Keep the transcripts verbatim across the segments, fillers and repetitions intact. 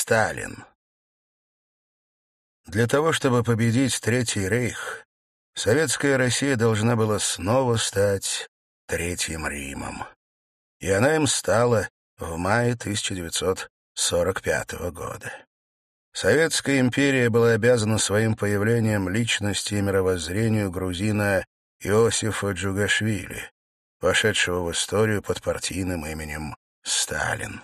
Сталин. Для того, чтобы победить Третий рейх, Советская Россия должна была снова стать Третьим Римом. И она им стала в мае тысяча девятьсот сорок пятого года. Советская империя была обязана своим появлением личности и мировоззрению грузина Иосифа Джугашвили, вошедшего в историю под партийным именем Сталин.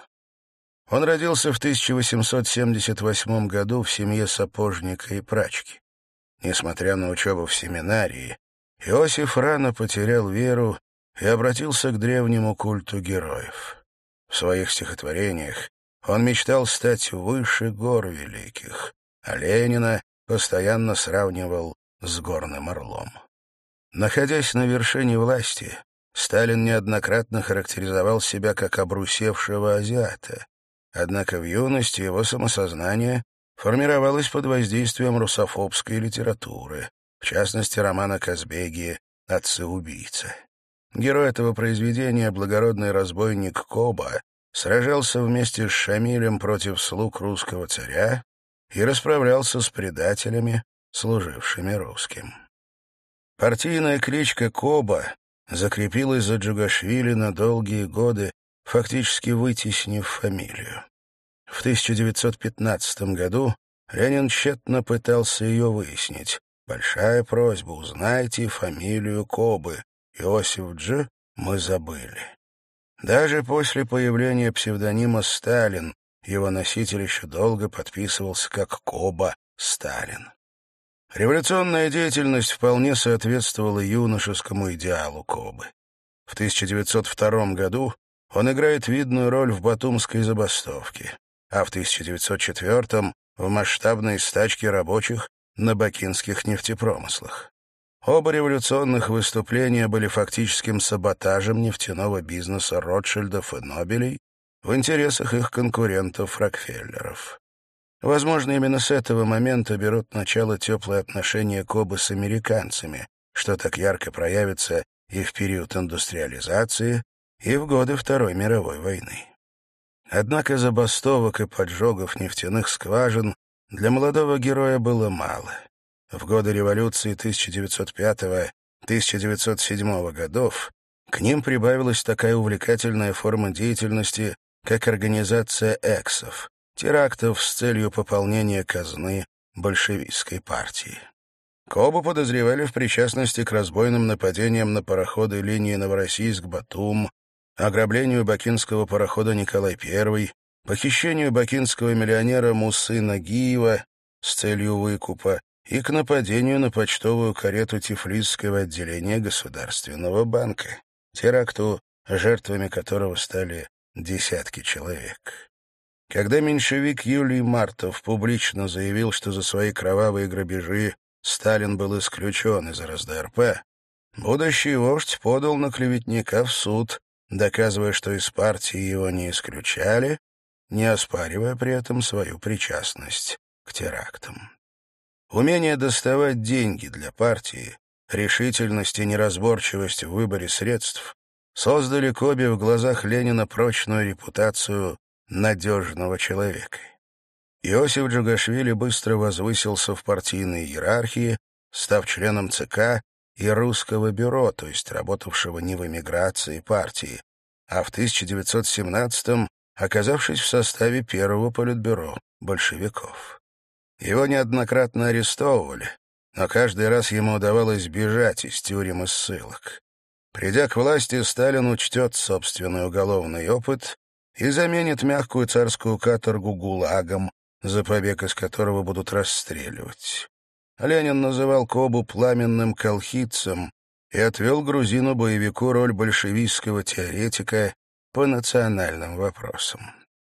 Он родился в тысяча восемьсот семьдесят восьмом году в семье сапожника и прачки. Несмотря на учебу в семинарии, Иосиф рано потерял веру и обратился к древнему культу героев. В своих стихотворениях он мечтал стать выше гор великих, а Ленина постоянно сравнивал с горным орлом. Находясь на вершине власти, Сталин неоднократно характеризовал себя как обрусевшего азиата. Однако в юности его самосознание формировалось под воздействием русофобской литературы, в частности, романа Казбеги «Отцы-убийцы». Герой этого произведения, благородный разбойник Коба, сражался вместе с Шамилем против слуг русского царя и расправлялся с предателями, служившими русским. Партийная кличка Коба закрепилась за Джугашвили на долгие годы, фактически вытеснив фамилию. В тысяча девятьсот пятнадцатом году Ленин тщетно пытался ее выяснить. Большая просьба: узнайте фамилию Кобы. Иосиф Дж. мы забыли. Даже после появления псевдонима Сталин его носитель еще долго подписывался как Коба Сталин. Революционная деятельность вполне соответствовала юношескому идеалу Кобы. В тысяча девятьсот втором году он играет видную роль в Батумской забастовке, а в тысяча девятьсот четвёртом — в масштабной стачке рабочих на бакинских нефтепромыслах. Оба революционных выступления были фактическим саботажем нефтяного бизнеса Ротшильдов и Нобелей в интересах их конкурентов-Рокфеллеров. Возможно, именно с этого момента берут начало теплые отношения Кобы с американцами, что так ярко проявится и в период индустриализации, и в годы Второй мировой войны. Однако забастовок и поджогов нефтяных скважин для молодого героя было мало. В годы революции тысяча девятьсот пятого — тысяча девятьсот седьмого годов к ним прибавилась такая увлекательная форма деятельности, как организация эксов, терактов с целью пополнения казны большевистской партии. Кобу подозревали в причастности к разбойным нападениям на пароходы линии Новороссийск-Батум, ограблению бакинского парохода «Николай Первый», похищению бакинского миллионера Мусы Нагиева с целью выкупа и к нападению на почтовую карету Тифлисского отделения Государственного банка, теракту, жертвами которого стали десятки человек. Когда меньшевик Юлий Мартов публично заявил, что за свои кровавые грабежи Сталин был исключен из эр эс дэ эр пэ, будущий вождь подал на клеветника в суд, доказывая, что из партии его не исключали, не оспаривая при этом свою причастность к терактам. Умение доставать деньги для партии, решительность и неразборчивость в выборе средств создали Кобе в глазах Ленина прочную репутацию надежного человека. Иосиф Джугашвили быстро возвысился в партийной иерархии, став членом ЦК и Русского бюро, то есть работавшего не в эмиграции партии, а в тысяча девятьсот семнадцатом оказавшись в составе первого политбюро большевиков. Его неоднократно арестовывали, но каждый раз ему удавалось бежать из тюрем и ссылок. Придя к власти, Сталин учтет собственный уголовный опыт и заменит мягкую царскую каторгу ГУЛАГом, за побег из которого будут расстреливать. Ленин называл Кобу пламенным колхидцем и отвел грузину-боевику роль большевистского теоретика по национальным вопросам.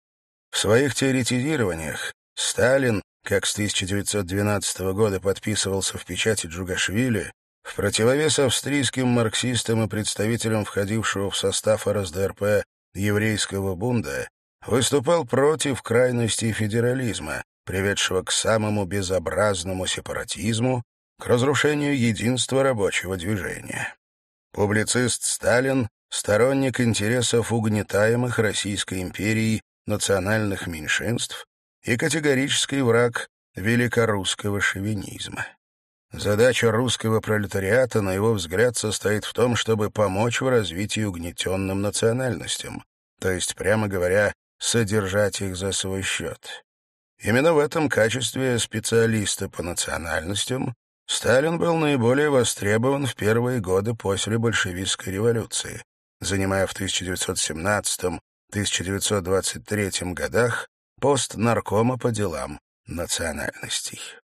В своих теоретизированиях Сталин, как с тысяча девятьсот двенадцатого года подписывался в печати Джугашвили, в противовес австрийским марксистам и представителям входившего в состав эр эс дэ эр пэ еврейского бунда, выступал против крайностей федерализма, приведшего к самому безобразному сепаратизму, к разрушению единства рабочего движения. Публицист Сталин — сторонник интересов угнетаемых Российской империей национальных меньшинств и категорический враг великорусского шовинизма. Задача русского пролетариата, на его взгляд, состоит в том, чтобы помочь в развитии угнетенным национальностям, то есть, прямо говоря, содержать их за свой счет. Именно в этом качестве специалиста по национальностям Сталин был наиболее востребован в первые годы после большевистской революции, занимая в тысяча девятьсот семнадцатом — тысяча девятьсот двадцать третьем годах пост наркома по делам национальностей.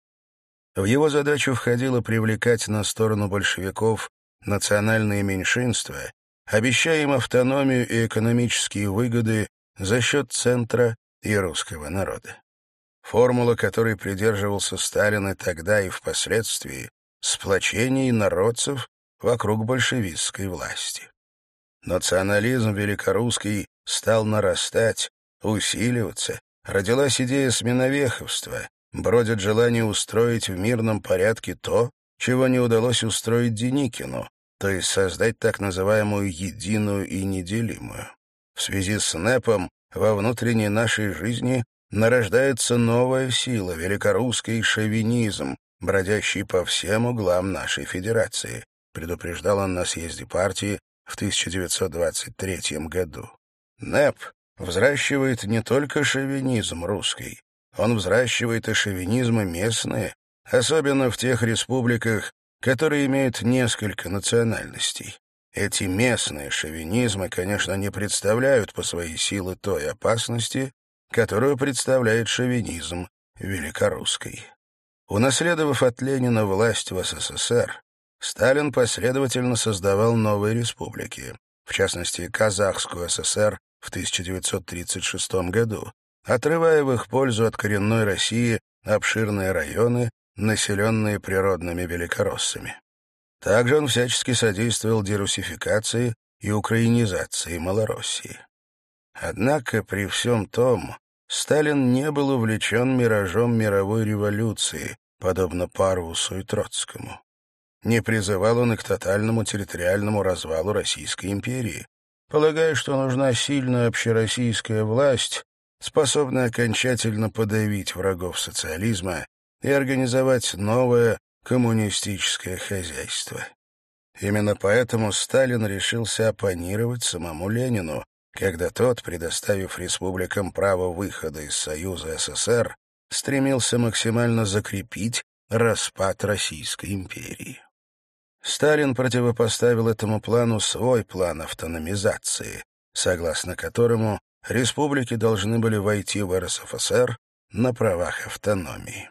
В его задачу входило привлекать на сторону большевиков национальные меньшинства, обещая им автономию и экономические выгоды за счет центра и русского народа. Формула, которой придерживался Сталин и тогда, и впоследствии — сплочение народцев вокруг большевистской власти. Национализм великорусский стал нарастать, усиливаться, родилась идея сменовеховства, бродит желание устроить в мирном порядке то, чего не удалось устроить Деникину, то есть создать так называемую единую и неделимую. В связи с НЭПом во внутренней нашей жизни нарождается новая сила, великорусский шовинизм, бродящий по всем углам нашей федерации, предупреждал он на съезде партии в тысяча девятьсот двадцать третьем году. НЭП взращивает не только шовинизм русский, он взращивает и шовинизмы местные, особенно в тех республиках, которые имеют несколько национальностей. Эти местные шовинизмы, конечно, не представляют по своей силе той опасности, которую представляет шовинизм великорусский. Унаследовав от Ленина власть в СССР, Сталин последовательно создавал новые республики, в частности, Казахскую ССР в тысяча девятьсот тридцать шестом году, отрывая в их пользу от коренной России обширные районы, населенные природными великороссами. Также он всячески содействовал дерусификации и украинизации Малороссии. Однако при всем том Сталин не был увлечен миражом мировой революции, подобно Парвусу и Троцкому. Не призывал он и к тотальному территориальному развалу Российской империи, полагая, что нужна сильная общероссийская власть, способная окончательно подавить врагов социализма и организовать новое коммунистическое хозяйство. Именно поэтому Сталин решился оппонировать самому Ленину, когда тот, предоставив республикам право выхода из Союза СССР, стремился максимально закрепить распад Российской империи. Сталин противопоставил этому плану свой план автономизации, согласно которому республики должны были войти в РСФСР на правах автономии.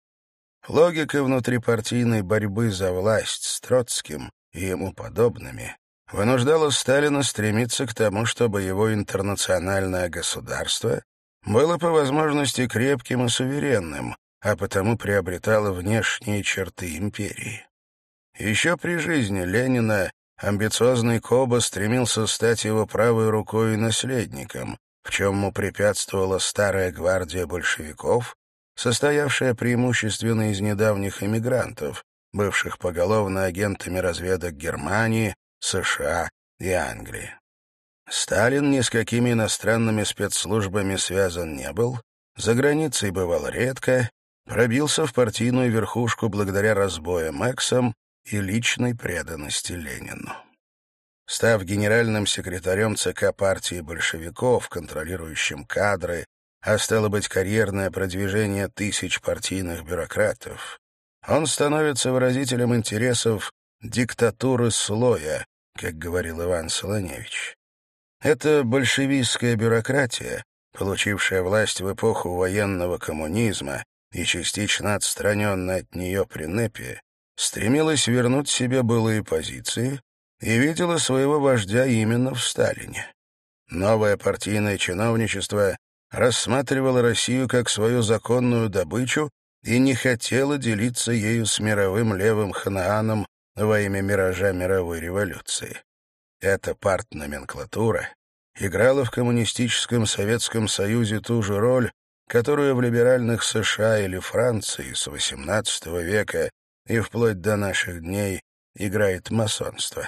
Логика внутрипартийной борьбы за власть с Троцким и ему подобными вынуждала Сталина стремиться к тому, чтобы его интернациональное государство было по возможности крепким и суверенным, а потому приобретало внешние черты империи. Еще при жизни Ленина амбициозный Коба стремился стать его правой рукой и наследником, в чем ему препятствовала старая гвардия большевиков, состоявшая преимущественно из недавних эмигрантов, бывших поголовно агентами разведок Германии, США и Англии. Сталин ни с какими иностранными спецслужбами связан не был, за границей бывал редко, пробился в партийную верхушку благодаря разбоям Эксам и личной преданности Ленину. Став генеральным секретарем ЦК партии большевиков, контролирующим кадры, а стало быть карьерное продвижение тысяч партийных бюрократов, он становится выразителем интересов диктатуры слоя, как говорил Иван Солоневич. Эта большевистская бюрократия, получившая власть в эпоху военного коммунизма и частично отстраненная от нее при НЭПе, стремилась вернуть себе былые позиции и видела своего вождя именно в Сталине. Новое партийное чиновничество рассматривало Россию как свою законную добычу и не хотело делиться ею с мировым левым Ханааном во имя миража мировой революции. Эта партноменклатура играла в коммунистическом Советском Союзе ту же роль, которую в либеральных США или Франции с восемнадцатого века и вплоть до наших дней играет масонство.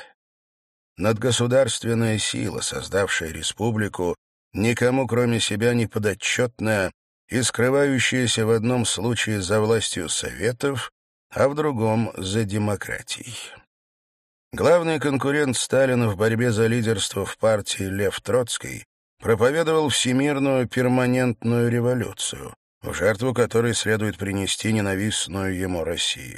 Надгосударственная сила, создавшая республику, никому кроме себя не подотчетная, и скрывающаяся в одном случае за властью Советов, а в другом — за демократией. Главный конкурент Сталина в борьбе за лидерство в партии Лев Троцкий проповедовал всемирную перманентную революцию, в жертву которой следует принести ненавистную ему Россию.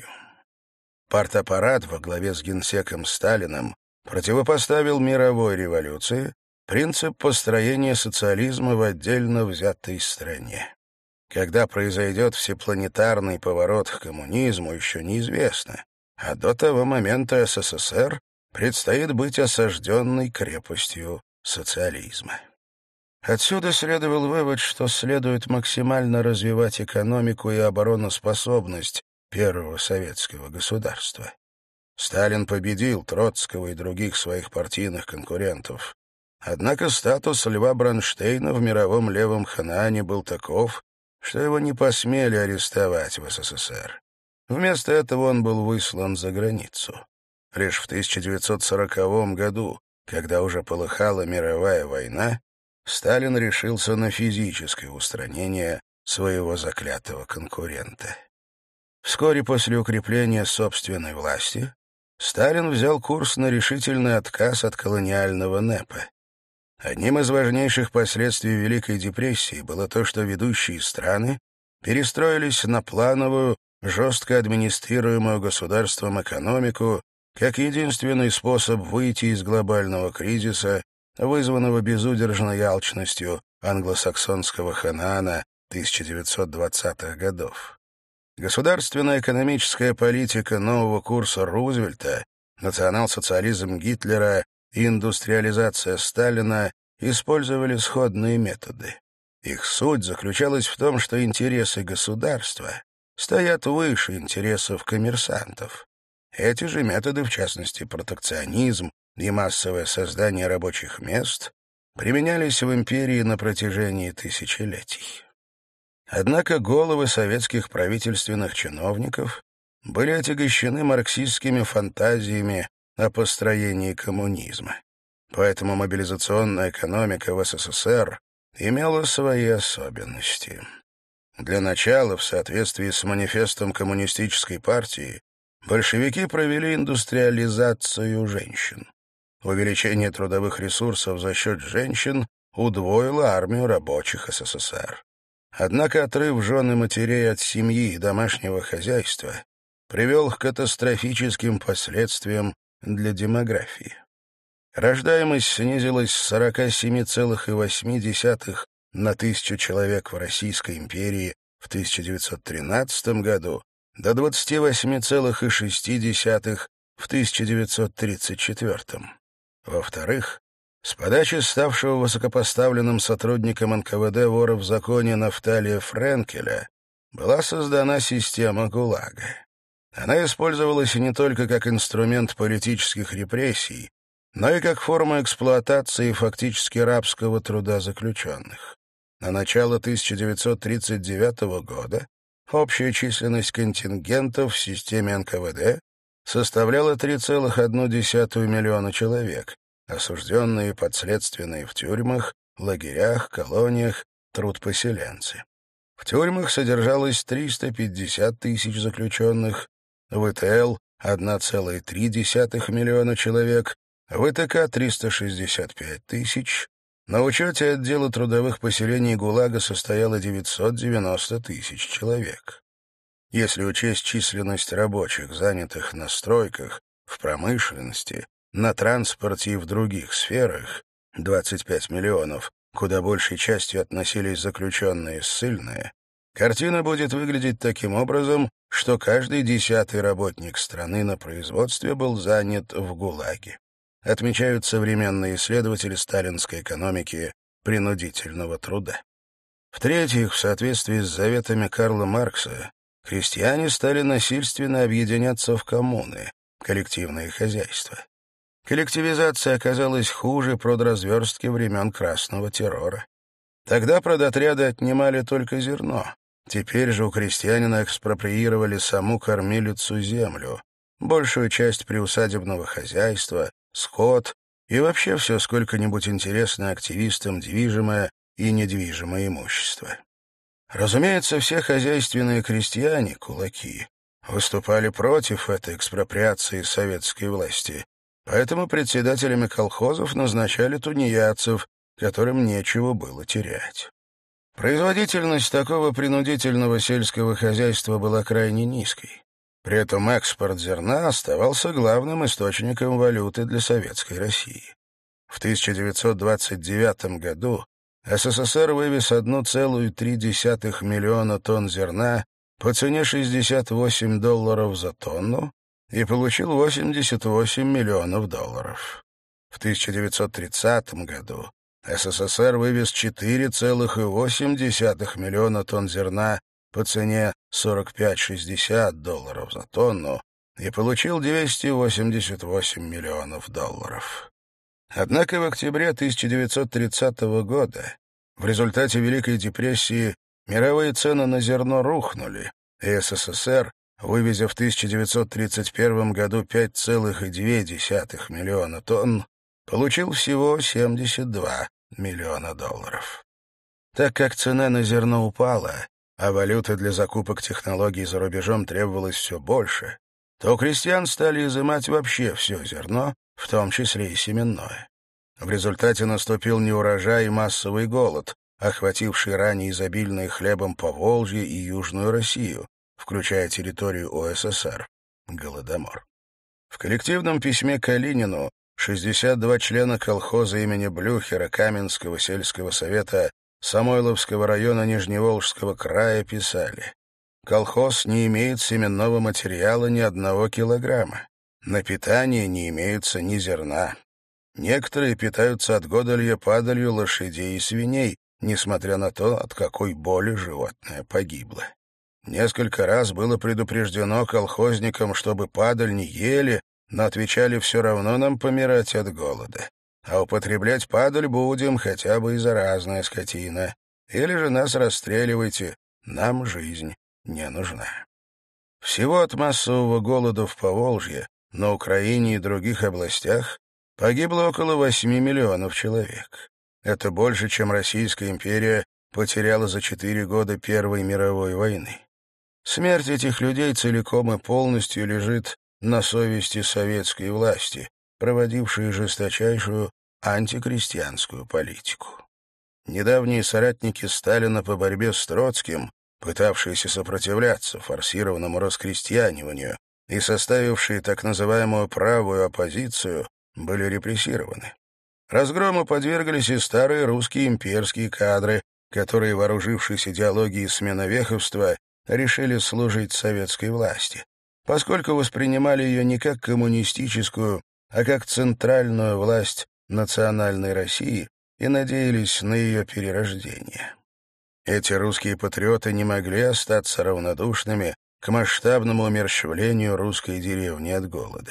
Партаппарат во главе с генсеком Сталиным противопоставил мировой революции принцип построения социализма в отдельно взятой стране. Когда произойдет всепланетарный поворот к коммунизму, еще неизвестно, а до того момента СССР предстоит быть осажденной крепостью социализма. Отсюда следовал вывод, что следует максимально развивать экономику и обороноспособность первого советского государства. Сталин победил Троцкого и других своих партийных конкурентов. Однако статус Льва Бронштейна в мировом левом Ханаане был таков, что его не посмели арестовать в СССР. Вместо этого он был выслан за границу. Лишь в тысяча девятьсот сороковом году, когда уже полыхала мировая война, Сталин решился на физическое устранение своего заклятого конкурента. Вскоре после укрепления собственной власти Сталин взял курс на решительный отказ от колониального НЭПа. Одним из важнейших последствий Великой депрессии было то, что ведущие страны перестроились на плановую, жестко администрируемую государством экономику как единственный способ выйти из глобального кризиса, вызванного безудержной алчностью англосаксонского Ханаана тысяча девятьсот двадцатых годов. Государственная экономическая политика нового курса Рузвельта, национал-социализм Гитлера и индустриализация Сталина использовали сходные методы. Их суть заключалась в том, что интересы государства стоят выше интересов коммерсантов. Эти же методы, в частности протекционизм и массовое создание рабочих мест, применялись в империи на протяжении тысячелетий. Однако головы советских правительственных чиновников были отягощены марксистскими фантазиями о построении коммунизма. Поэтому мобилизационная экономика в СССР имела свои особенности. Для начала, в соответствии с манифестом Коммунистической партии, большевики провели индустриализацию женщин. Увеличение трудовых ресурсов за счет женщин удвоило армию рабочих СССР. Однако отрыв жен и матерей от семьи и домашнего хозяйства привел к катастрофическим последствиям для демографии. Рождаемость снизилась с сорока семи целых восьми десятых на тысячу человек в Российской империи в тысяча девятьсот тринадцатом году до двадцати восьми целых шести десятых в тысяча девятьсот тридцать четвёртом. Во-вторых, с подачи ставшего высокопоставленным сотрудником эн ка вэ дэ вора в законе Нафталия Френкеля была создана система ГУЛАГа. Она использовалась не только как инструмент политических репрессий, но и как форма эксплуатации фактически рабского труда заключенных. На начало тысяча девятьсот тридцать девятого года общая численность контингентов в системе эн ка вэ дэ составляла три целых одну десятую миллиона человек, осужденные и подследственные в тюрьмах, лагерях, колониях, трудпоселенцы. В тюрьмах содержалось триста пятьдесят тысяч заключенных, в и тэ эл — одна целая три десятых миллиона человек, в и тэ ка — триста шестьдесят пять тысяч, на учете отдела трудовых поселений ГУЛАГа состояло девятьсот девяносто тысяч человек. Если учесть численность рабочих, занятых на стройках, в промышленности, на транспорте и в других сферах, двадцать пять миллионов, куда большей частью относились заключенные ссыльные, картина будет выглядеть таким образом, что каждый десятый работник страны на производстве был занят в ГУЛАГе. Отмечают современные исследователи сталинской экономики принудительного труда. В-третьих, в соответствии с заветами Карла Маркса, крестьяне стали насильственно объединяться в коммуны, коллективные хозяйства. Коллективизация оказалась хуже продразверстки времен Красного террора. Тогда продотряды отнимали только зерно. Теперь же у крестьянина экспроприировали саму кормилицу землю, большую часть приусадебного хозяйства, скот и вообще все сколько-нибудь интересное активистам движимое и недвижимое имущество. Разумеется, все хозяйственные крестьяне, кулаки, выступали против этой экспроприации советской власти, поэтому председателями колхозов назначали тунеядцев, которым нечего было терять. Производительность такого принудительного сельского хозяйства была крайне низкой. При этом экспорт зерна оставался главным источником валюты для Советской России. В тысяча девятьсот двадцать девятом году СССР вывез одна целая три десятых миллиона тонн зерна по цене шестьдесят восемь долларов за тонну и получил восемьдесят восемь миллионов долларов. В тысяча девятьсот тридцатом году СССР вывез четыре целых восемь десятых миллиона тонн зерна по цене сорок пять — шестьдесят долларов за тонну и получил двести восемьдесят восемь миллионов долларов. Однако в октябре тысяча девятьсот тридцатого года в результате Великой депрессии мировые цены на зерно рухнули, и СССР, вывезя в тысяча девятьсот тридцать первом году пять целых две десятых миллиона тонн, получил всего семьдесят два миллиона долларов. Так как цена на зерно упала, а валюты для закупок технологий за рубежом требовалось все больше, то у крестьян стали изымать вообще все зерно, в том числе и семенное. В результате наступил неурожай и массовый голод, охвативший ранее изобильные хлебом Поволжье и Южную Россию, включая территорию ОССР, Голодомор. В коллективном письме Калинину шестьдесят два члена колхоза имени Блюхера Каменского сельского совета Самойловского района Нижневолжского края писали: «Колхоз не имеет семенного материала ни одного килограмма. На питание не имеется ни зерна. Некоторые питаются отгодолья-падалью лошадей и свиней, несмотря на то, от какой боли животное погибло. Несколько раз было предупреждено колхозникам, чтобы падаль не ели, но отвечали: все равно нам помирать от голода. А употреблять падаль будем, хотя бы и заразная скотина. Или же нас расстреливайте, нам жизнь не нужна». Всего от массового голода в Поволжье, на Украине и других областях погибло около восьми миллионов человек. Это больше, чем Российская империя потеряла за четыре года Первой мировой войны. Смерть этих людей целиком и полностью лежит на совести советской власти, проводившей жесточайшую антикрестьянскую политику. Недавние соратники Сталина по борьбе с Троцким, пытавшиеся сопротивляться форсированному раскрестьяниванию и составившие так называемую правую оппозицию, были репрессированы. Разгрому подверглись и старые русские имперские кадры, которые, вооружившись идеологией сменовеховства, решили служить советской власти, поскольку воспринимали ее не как коммунистическую, а как центральную власть национальной России и надеялись на ее перерождение. Эти русские патриоты не могли остаться равнодушными к масштабному умерщвлению русской деревни от голода.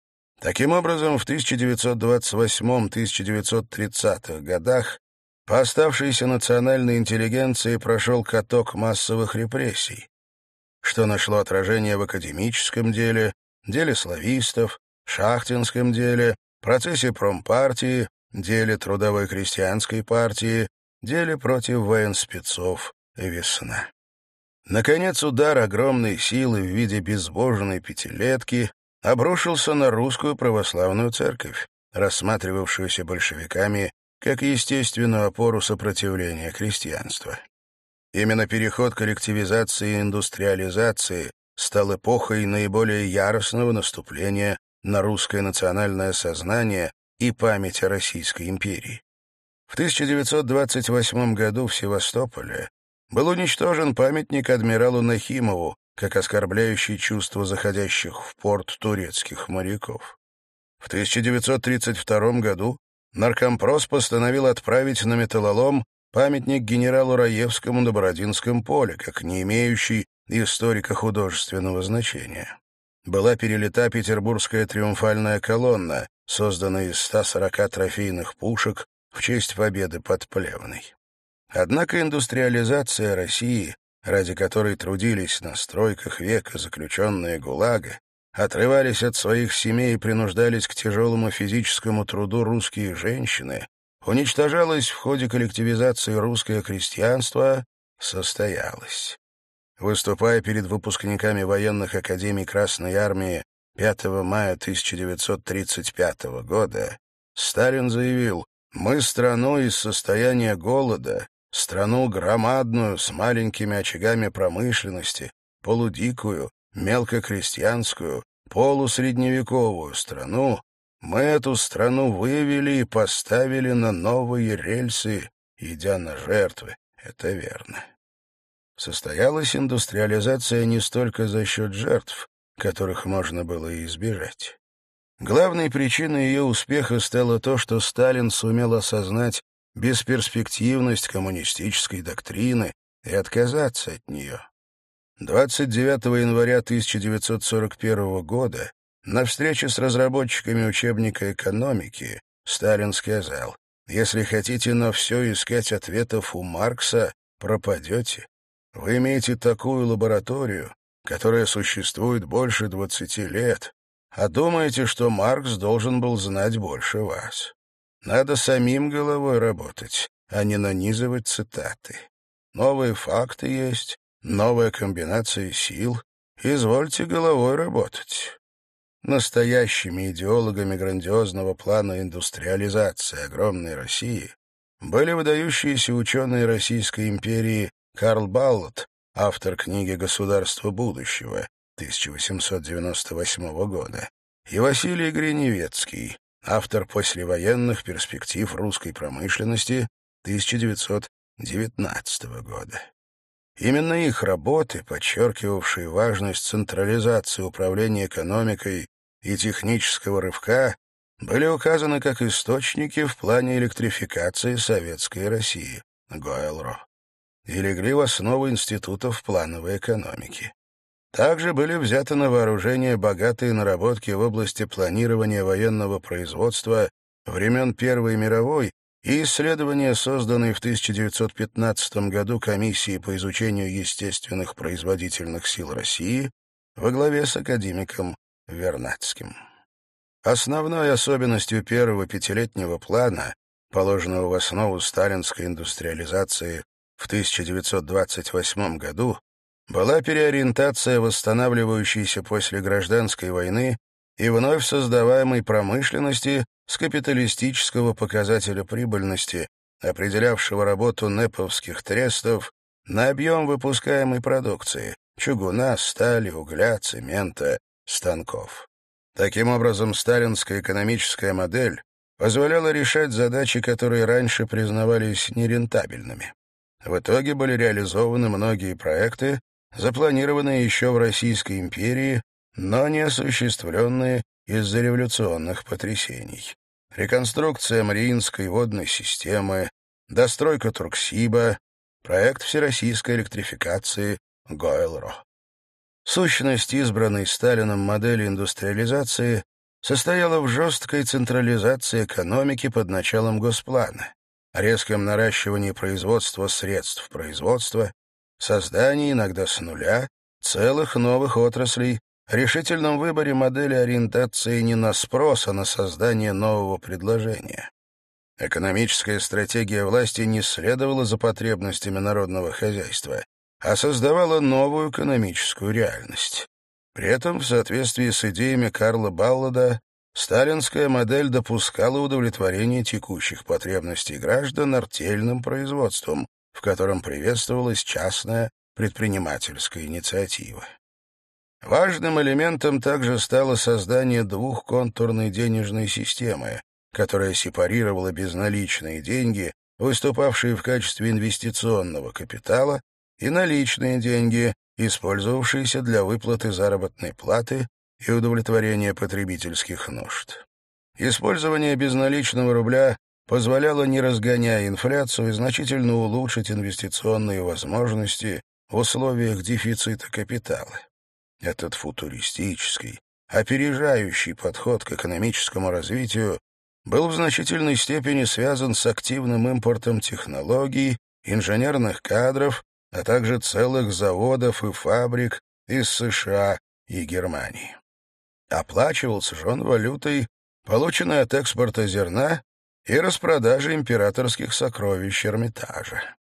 Таким образом, в тысяча девятьсот двадцать восьмом — тысяча девятьсот тридцатых годах по оставшейся национальной интеллигенции прошел каток массовых репрессий, что нашло отражение в академическом деле, деле славистов, шахтинском деле, процессе промпартии, деле трудовой крестьянской партии, деле против военспецов «Весна». Наконец, удар огромной силы в виде безбожной пятилетки обрушился на русскую православную церковь, рассматривавшуюся большевиками как естественную опору сопротивления крестьянства. Именно переход коллективизации и индустриализации стал эпохой наиболее яростного наступления на русское национальное сознание и память о Российской империи. В тысяча девятьсот двадцать восьмом году в Севастополе был уничтожен памятник адмиралу Нахимову, как оскорбляющий чувства заходящих в порт турецких моряков. В тысяча девятьсот тридцать втором году Наркомпрос постановил отправить на металлолом памятник генералу Раевскому на Бородинском поле, как не имеющий историко-художественного значения. Была перелита петербургская триумфальная колонна, созданная из ста сорока трофейных пушек в честь победы под Плевной. Однако индустриализация России, ради которой трудились на стройках века заключенные ГУЛАГа, отрывались от своих семей и принуждались к тяжелому физическому труду русские женщины, уничтожалось в ходе коллективизации русское крестьянство, состоялось. Выступая перед выпускниками военных академий Красной Армии пятого мая тысяча девятьсот тридцать пятого года, Сталин заявил: «Мы страну из состояния голода, страну громадную, с маленькими очагами промышленности, полудикую, мелкокрестьянскую, полусредневековую страну, мы эту страну вывели и поставили на новые рельсы, идя на жертвы». Это верно. Состоялась индустриализация не столько за счет жертв, которых можно было и избежать. Главной причиной ее успеха стало то, что Сталин сумел осознать бесперспективность коммунистической доктрины и отказаться от нее. двадцать девятого января тысяча девятьсот сорок первого года на встрече с разработчиками учебника экономики Сталин сказал: «Если хотите на все искать ответов у Маркса, пропадете. Вы имеете такую лабораторию, которая существует больше двадцати лет, а думаете, что Маркс должен был знать больше вас. Надо самим головой работать, а не нанизывать цитаты. Новые факты есть, новая комбинация сил. Извольте головой работать». Настоящими идеологами грандиозного плана индустриализации огромной России были выдающиеся ученые Российской империи Карл Баллот, автор книги «Государство будущего» тысяча восемьсот девяносто восьмого года, и Василий Гриневецкий, автор послевоенных перспектив русской промышленности тысяча девятьсот девятнадцатого года. Именно их работы, подчеркивавшие важность централизации управления экономикой и технического рывка, были указаны как источники в плане электрификации советской России Гойл-Ро и легли в основу институтов плановой экономики. Также были взяты на вооружение богатые наработки в области планирования военного производства времен Первой мировой и исследования, созданные в тысяча девятьсот пятнадцатом году комиссией по изучению естественных производительных сил России во главе с академиком Вернадским. Основной особенностью первого пятилетнего плана, положенного в основу сталинской индустриализации в тысяча девятьсот двадцать восьмом году, была переориентация восстанавливающейся после гражданской войны и вновь создаваемой промышленности с капиталистического показателя прибыльности, определявшего работу нэповских трестов, на объем выпускаемой продукции — чугуна, стали, угля, цемента, станков. Таким образом, сталинская экономическая модель позволяла решать задачи, которые раньше признавались нерентабельными. В итоге были реализованы многие проекты, запланированные еще в Российской империи, но не осуществленные из-за революционных потрясений. Реконструкция Мариинской водной системы, достройка Турксиба, проект всероссийской электрификации Гойл-Ро. Сущность избранной Сталином модели индустриализации состояла в жесткой централизации экономики под началом Госплана, резком наращивании производства средств производства, создании, иногда с нуля, целых новых отраслей, решительном выборе модели ориентации не на спрос, а на создание нового предложения. Экономическая стратегия власти не следовала за потребностями народного хозяйства, а создавала новую экономическую реальность. При этом, в соответствии с идеями Карла Баллода, сталинская модель допускала удовлетворение текущих потребностей граждан артельным производством, в котором приветствовалась частная предпринимательская инициатива. Важным элементом также стало создание двухконтурной денежной системы, которая сепарировала безналичные деньги, выступавшие в качестве инвестиционного капитала, и наличные деньги, использовавшиеся для выплаты заработной платы и удовлетворения потребительских нужд. Использование безналичного рубля позволяло, не разгоняя инфляцию, значительно улучшить инвестиционные возможности в условиях дефицита капитала. Этот футуристический, опережающий подход к экономическому развитию был в значительной степени связан с активным импортом технологий, инженерных кадров, а также целых заводов и фабрик из США и Германии. Оплачивался же он валютой, полученной от экспорта зерна и распродажи императорских сокровищ Эрмитажа.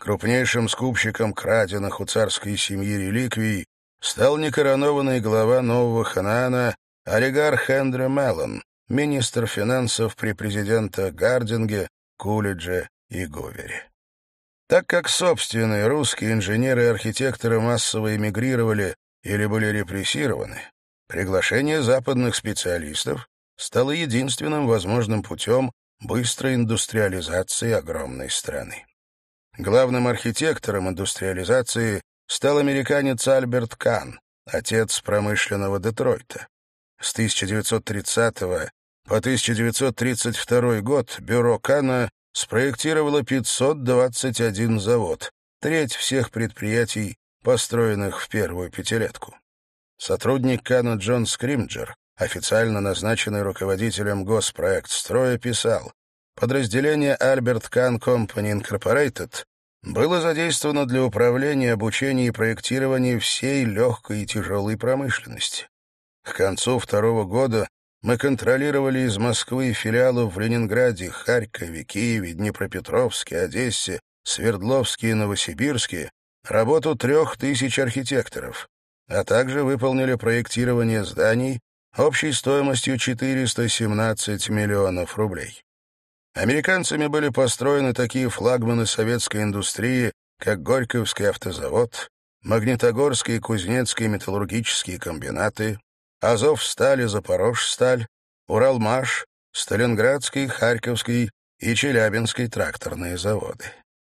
Крупнейшим скупщиком краденных у царской семьи реликвий стал некоронованный глава Нового Ханаана олигарх Эндрю Меллон, министр финансов при президентах Гардинге, Кулидже и Гувере. Так как собственные русские инженеры и архитекторы массово эмигрировали или были репрессированы, приглашение западных специалистов стало единственным возможным путем быстрой индустриализации огромной страны. Главным архитектором индустриализации стал американец Альберт Кан, отец промышленного Детройта. С тысяча девятьсот тридцатого по тысяча девятьсот тридцать второй год бюро Кана спроектировало пятьсот двадцать один завод, треть всех предприятий, построенных в первую пятилетку. Сотрудник Кана Джон Скримджер, официально назначенный руководителем госпроектстроя, писал: «Подразделение Albert Kahn Company Incorporated было задействовано для управления, обучения и проектирования всей легкой и тяжелой промышленности. К концу второго года мы контролировали из Москвы филиалы в Ленинграде, Харькове, Киеве, Днепропетровске, Одессе, Свердловске и Новосибирске работу трех тысяч архитекторов, а также выполнили проектирование зданий общей стоимостью четыреста семнадцать миллионов рублей. Американцами были построены такие флагманы советской индустрии, как Горьковский автозавод, Магнитогорский и Кузнецкие металлургические комбинаты, Азовсталь и Запорожсталь, Уралмаш, Сталинградский, Харьковский и Челябинский тракторные заводы.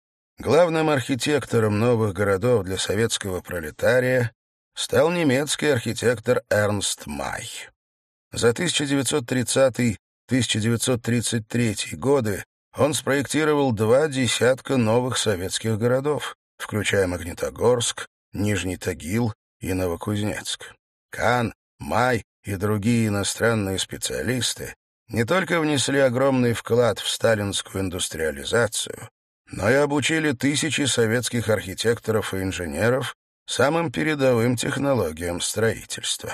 Главным архитектором новых городов для советского пролетария стал немецкий архитектор Эрнст Май. За тысяча девятьсот тридцатый — тысяча девятьсот тридцать третий годы он спроектировал два десятка новых советских городов, включая Магнитогорск, Нижний Тагил и Новокузнецк. Кан, Май и другие иностранные специалисты не только внесли огромный вклад в сталинскую индустриализацию, но и обучили тысячи советских архитекторов и инженеров самым передовым технологиям строительства.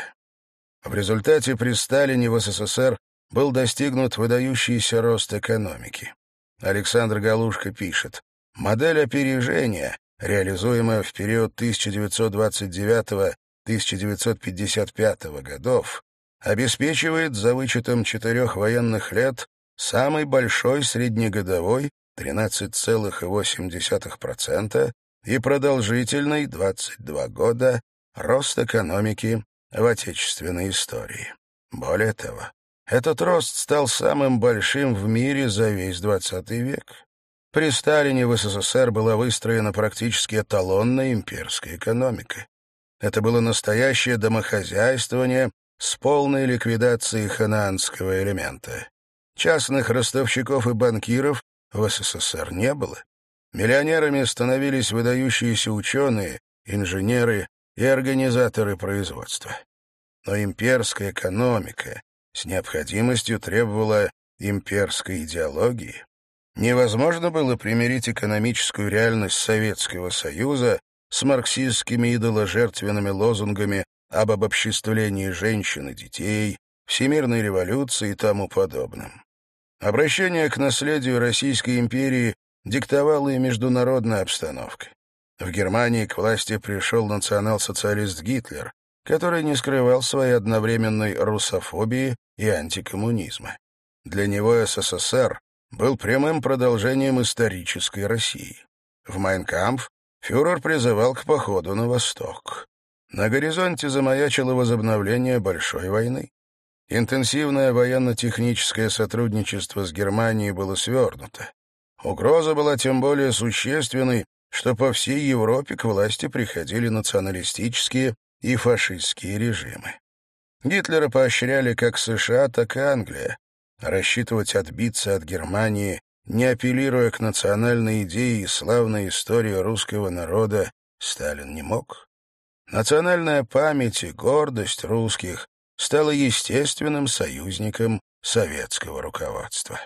В результате при Сталине в СССР был достигнут выдающийся рост экономики. Александр Галушко пишет: «Модель опережения, реализуемая в период тысяча девятьсот двадцать девятого — тысяча девятьсот пятьдесят пятого годов, обеспечивает за вычетом четырех военных лет самый большой среднегодовой тринадцать целых восемь десятых процента и продолжительный двадцать два года рост экономики в отечественной истории. Более того, этот рост стал самым большим в мире за весь двадцатый век. При Сталине в СССР была выстроена практически эталонная имперская экономика. Это было настоящее домохозяйствование с полной ликвидацией ханаанского элемента. Частных ростовщиков и банкиров в СССР не было. Миллионерами становились выдающиеся ученые, инженеры и организаторы производства. Но имперская экономика с необходимостью требовала имперской идеологии. Невозможно было примирить экономическую реальность Советского Союза с марксистскими идоложертвенными лозунгами об обобществлении женщин и детей, всемирной революции и тому подобным. Обращение к наследию Российской империи диктовала и международная обстановка. В Германии к власти пришел национал-социалист Гитлер, который не скрывал своей одновременной русофобии и антикоммунизма. Для него СССР был прямым продолжением исторической России. В «Майн кампф» фюрер призывал к походу на восток. На горизонте замаячило возобновление Большой войны. Интенсивное военно-техническое сотрудничество с Германией было свернуто. Угроза была тем более существенной, что по всей Европе к власти приходили националистические и фашистские режимы. Гитлера поощряли как США, так и Англия. Рассчитывать отбиться от Германии, не апеллируя к национальной идее и славной истории русского народа, Сталин не мог. Национальная память и гордость русских стала естественным союзником советского руководства.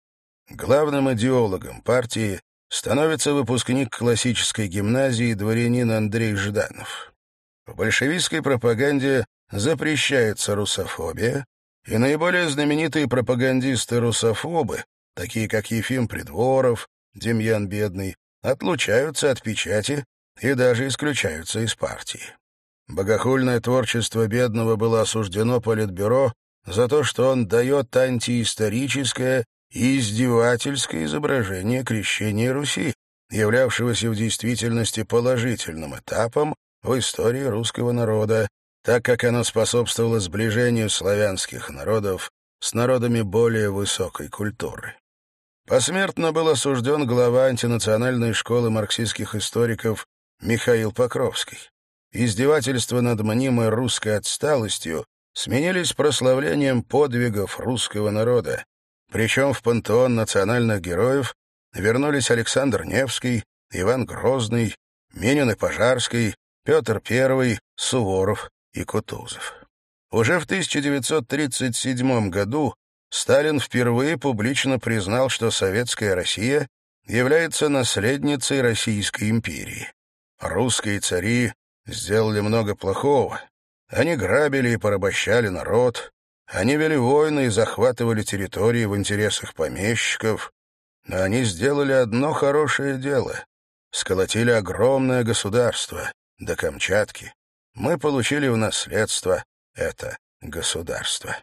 Главным идеологом партии становится выпускник классической гимназии дворянин Андрей Жданов. В большевистской пропаганде запрещается русофобия, и наиболее знаменитые пропагандисты-русофобы, такие как Ефим Придворов, Демьян Бедный, отлучаются от печати и даже исключаются из партии. Богохульное творчество Бедного было осуждено Политбюро за то, что он дает антиисторическое и издевательское изображение крещения Руси, являвшегося в действительности положительным этапом в истории русского народа, так как оно способствовало сближению славянских народов с народами более высокой культуры. Посмертно был осужден глава антинациональной школы марксистских историков Михаил Покровский. Издевательства над мнимой русской отсталостью сменились прославлением подвигов русского народа, причем в пантеон национальных героев вернулись Александр Невский, Иван Грозный, Минин и Пожарский, Петр Первый, Суворов и Кутузов. Уже в тысяча девятьсот тридцать седьмом году Сталин впервые публично признал, что советская Россия является наследницей Российской империи. Русские цари сделали много плохого. Они грабили и порабощали народ, они вели войны и захватывали территории в интересах помещиков, но они сделали одно хорошее дело — сколотили огромное государство до Камчатки. Мы получили в наследство это государство.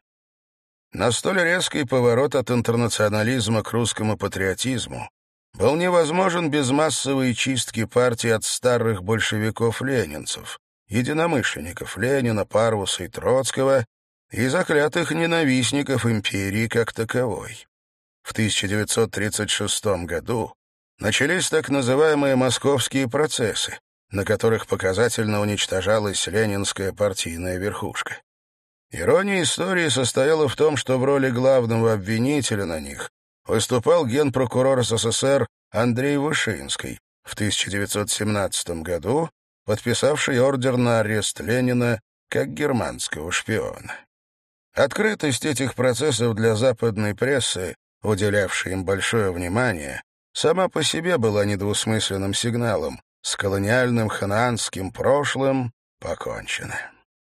Но столь резкий поворот от интернационализма к русскому патриотизму был невозможен без массовой чистки партии от старых большевиков-ленинцев, единомышленников Ленина, Парвуса и Троцкого и заклятых ненавистников империи как таковой. В тысяча девятьсот тридцать шестом году начались так называемые «московские процессы», на которых показательно уничтожалась ленинская партийная верхушка. Ирония истории состояла в том, что в роли главного обвинителя на них выступал генпрокурор СССР Андрей Вышинский, в тысяча девятьсот семнадцатом году подписавший ордер на арест Ленина как германского шпиона. Открытость этих процессов для западной прессы, уделявшей им большое внимание, сама по себе была недвусмысленным сигналом: с колониальным ханаанским прошлым покончено.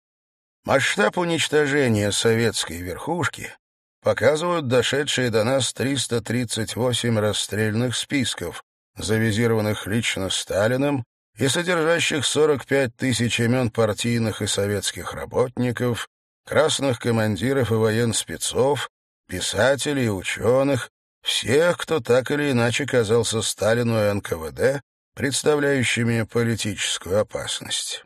Масштаб уничтожения советской верхушки показывают дошедшие до нас триста тридцать восемь расстрельных списков, завизированных лично Сталиным и содержащих сорок пять тысяч имен партийных и советских работников, красных командиров и военспецов, писателей и ученых, всех, кто так или иначе казался Сталину и эн ка вэ дэ представляющими политическую опасность.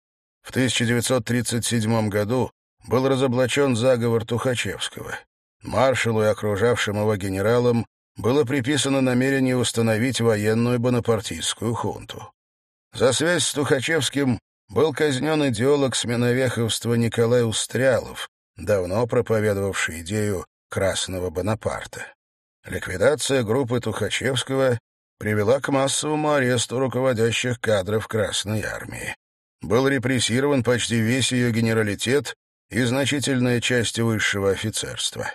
В тысяча девятьсот тридцать седьмом году был разоблачен заговор Тухачевского. Маршалу и окружавшим его генералам было приписано намерение установить военную бонапартистскую хунту. За связь с Тухачевским был казнен идеолог сменовеховства Николай Устрялов, давно проповедовавший идею Красного Бонапарта. Ликвидация группы Тухачевского привела к массовому аресту руководящих кадров Красной армии. Был репрессирован почти весь ее генералитет и значительная часть высшего офицерства.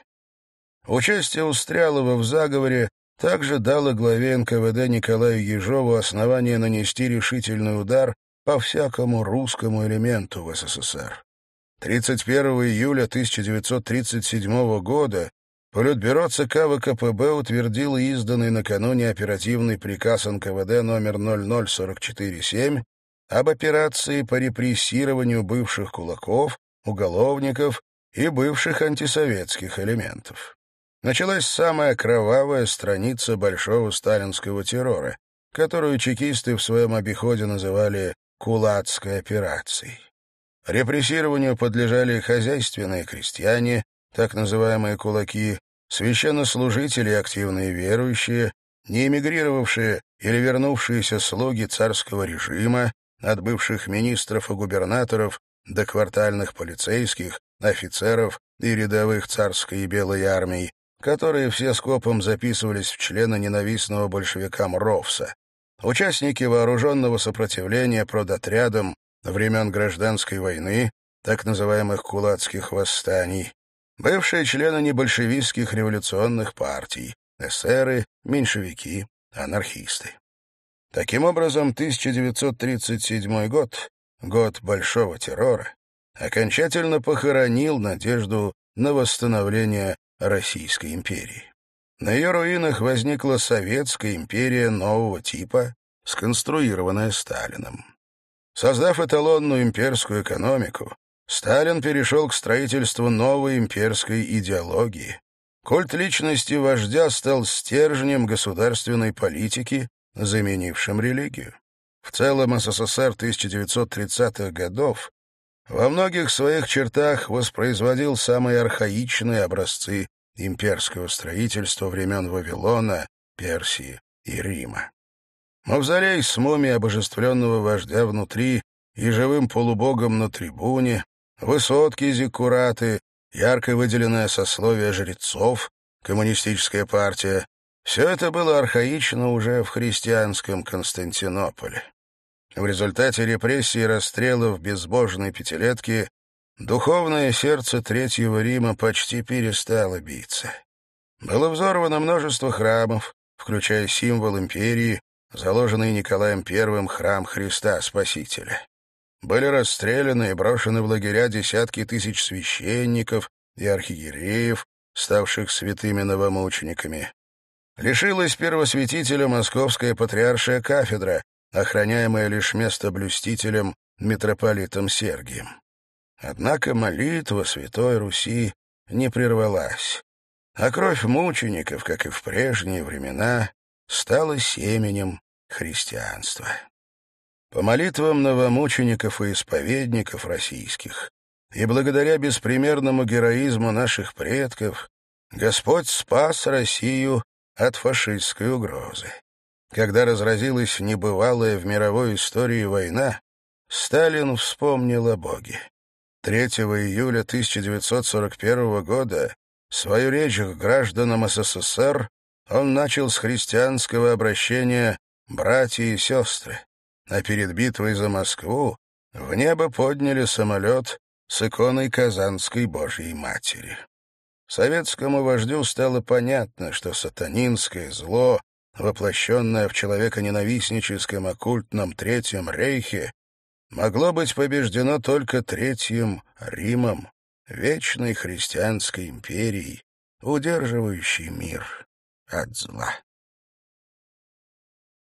Участие Устрялова в заговоре также дало главе эн ка вэ дэ Николаю Ежову основание нанести решительный удар по всякому русскому элементу в эс эс эс эр. тридцать первого июля тысяча девятьсот тридцать седьмого года Политбюро ЦК вэ ка пэ бэ утвердило изданный накануне оперативный приказ эн ка вэ дэ номер ноль ноль сорок четыре семь об операции по репрессированию бывших кулаков, уголовников и бывших антисоветских элементов. Началась самая кровавая страница большого сталинского террора, которую чекисты в своем обиходе называли «кулацкой операцией». Репрессированию подлежали хозяйственные крестьяне, так называемые кулаки, священнослужители и активные верующие, не эмигрировавшие или вернувшиеся слуги царского режима, от бывших министров и губернаторов до квартальных полицейских, офицеров и рядовых царской и белой армий, которые все скопом записывались в члены ненавистного большевикам РОВСа, участники вооруженного сопротивления продотрядам времен Гражданской войны, так называемых кулацких восстаний, бывшие члены небольшевистских революционных партий, эсеры, меньшевики, анархисты. Таким образом, тысяча девятьсот тридцать седьмой год, год Большого террора, окончательно похоронил надежду на восстановление Российской империи. На ее руинах возникла Советская империя нового типа, сконструированное Сталиным. Создав эталонную имперскую экономику, Сталин перешел к строительству новой имперской идеологии. Культ личности вождя стал стержнем государственной политики, заменившим религию. В целом СССР тысяча девятьсот тридцатых годов во многих своих чертах воспроизводил самые архаичные образцы имперского строительства времен Вавилона, Персии и Рима. Мавзолей с мумией обожествленного вождя внутри и живым полубогом на трибуне, высотки-зиккураты, ярко выделенное сословие жрецов, коммунистическая партия — все это было архаично уже в христианском Константинополе. В результате репрессий и расстрелов безбожной пятилетки духовное сердце Третьего Рима почти перестало биться. Было взорвано множество храмов, включая символ империи, заложенный Николаем Первым храм Христа Спасителя. Были расстреляны и брошены в лагеря десятки тысяч священников и архиереев, ставших святыми новомучениками. Лишилась первосвятителя Московская патриаршая кафедра, охраняемая лишь местоблюстителем митрополитом Сергием. Однако молитва Святой Руси не прервалась, а кровь мучеников, как и в прежние времена, стала семенем христианства. По молитвам новомучеников и исповедников российских и благодаря беспримерному героизму наших предков Господь спас Россию от фашистской угрозы. Когда разразилась небывалая в мировой истории война, Сталин вспомнил о Боге. третьего июля тысяча девятьсот сорок первого года свою речь к гражданам СССР он начал с христианского обращения «братья и сестры», а перед битвой за Москву в небо подняли самолет с иконой Казанской Божьей Матери. Советскому вождю стало понятно, что сатанинское зло, воплощенное в человеконенавистническом оккультном Третьем Рейхе, могло быть побеждено только Третьим Римом, вечной христианской империей, удерживающей мир от зла.